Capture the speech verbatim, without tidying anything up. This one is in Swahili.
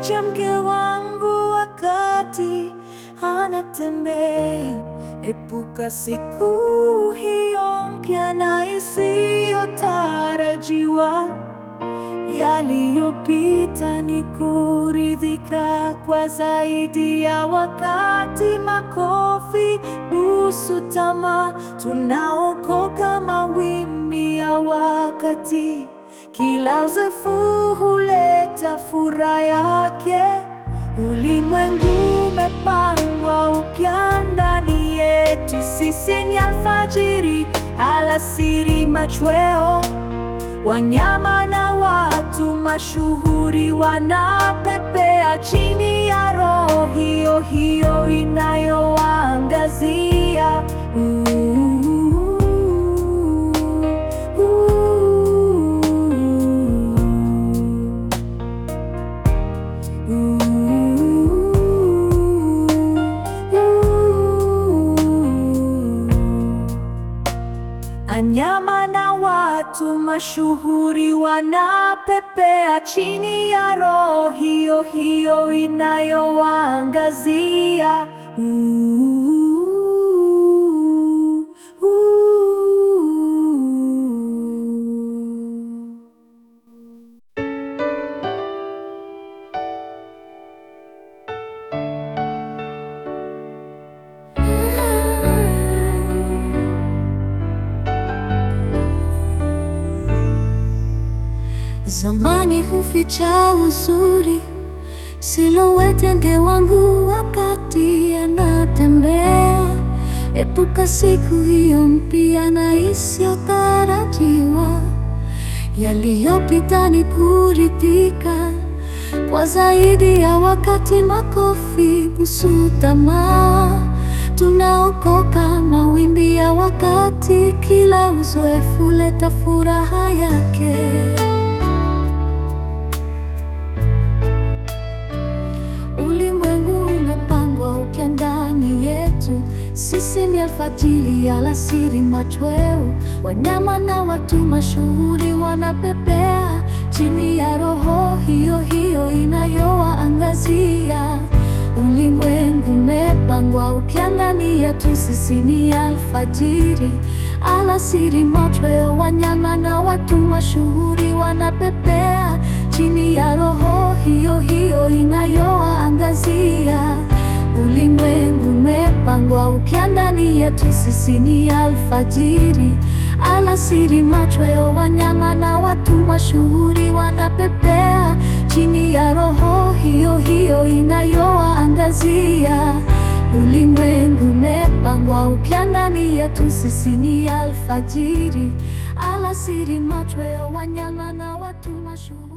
kumwacha mke wangu wakati anatembea. Epuka siku hiyo mpya na isiyotarajiwa. Yaliyopita ni kuridhika kwa zaidi ya wakati. Makofi, busu, tamaa, tunaokoka mawimbi ya wakati. Kila uzoefu huleta furaha yake. Ulimwengu umepangwa upya ndani yetu. Sisi ni alfajiri, alasiri, machweo. Wanyama na watu mashuhuri wanapepea chini ya roho hiyo hiyo inayowaangazia. Wanyama na watu mashuhuri wanapepea chini ya roho hiyo hiyo inayowaangazia. Zamani huficha uzuri, silhouette mke wangu wakati anatembea. Epuka siku hiyo mpya na isiyotarajiwa. Yaliyopita ni kuridhika kwa zaidi ya wakati. Makofi, busu, tamaa, tunaokoka mawimbi ya wakati. Kila uzoefu huleta furaha yake. Sisi ni alfajiri, alasiri, machweo. Wanyama na watu mashuhuri wanapepea chini ya roho hiyo hiyo inayowaangazia. Ulimwengu umepangwa upya ndani yetu. Sisi ni alfajiri, alasiri, machweo. Wanyama na watu mashuhuri wanapepea chini ya roho hiyo hiyo inayowaangazia. Ulimwengu umepangwa upya ndani yetu. Sisi ni alfajiri, alasiri, machweo. Wanyama na watu mashuhuri wanapepea chini ya roho hiyo hiyo inayowaangazia. Ulimwengu umepangwa upya ndani yetu. Sisi ni alfajiri, alasiri, machweo. Wanyama na watu mashuhuri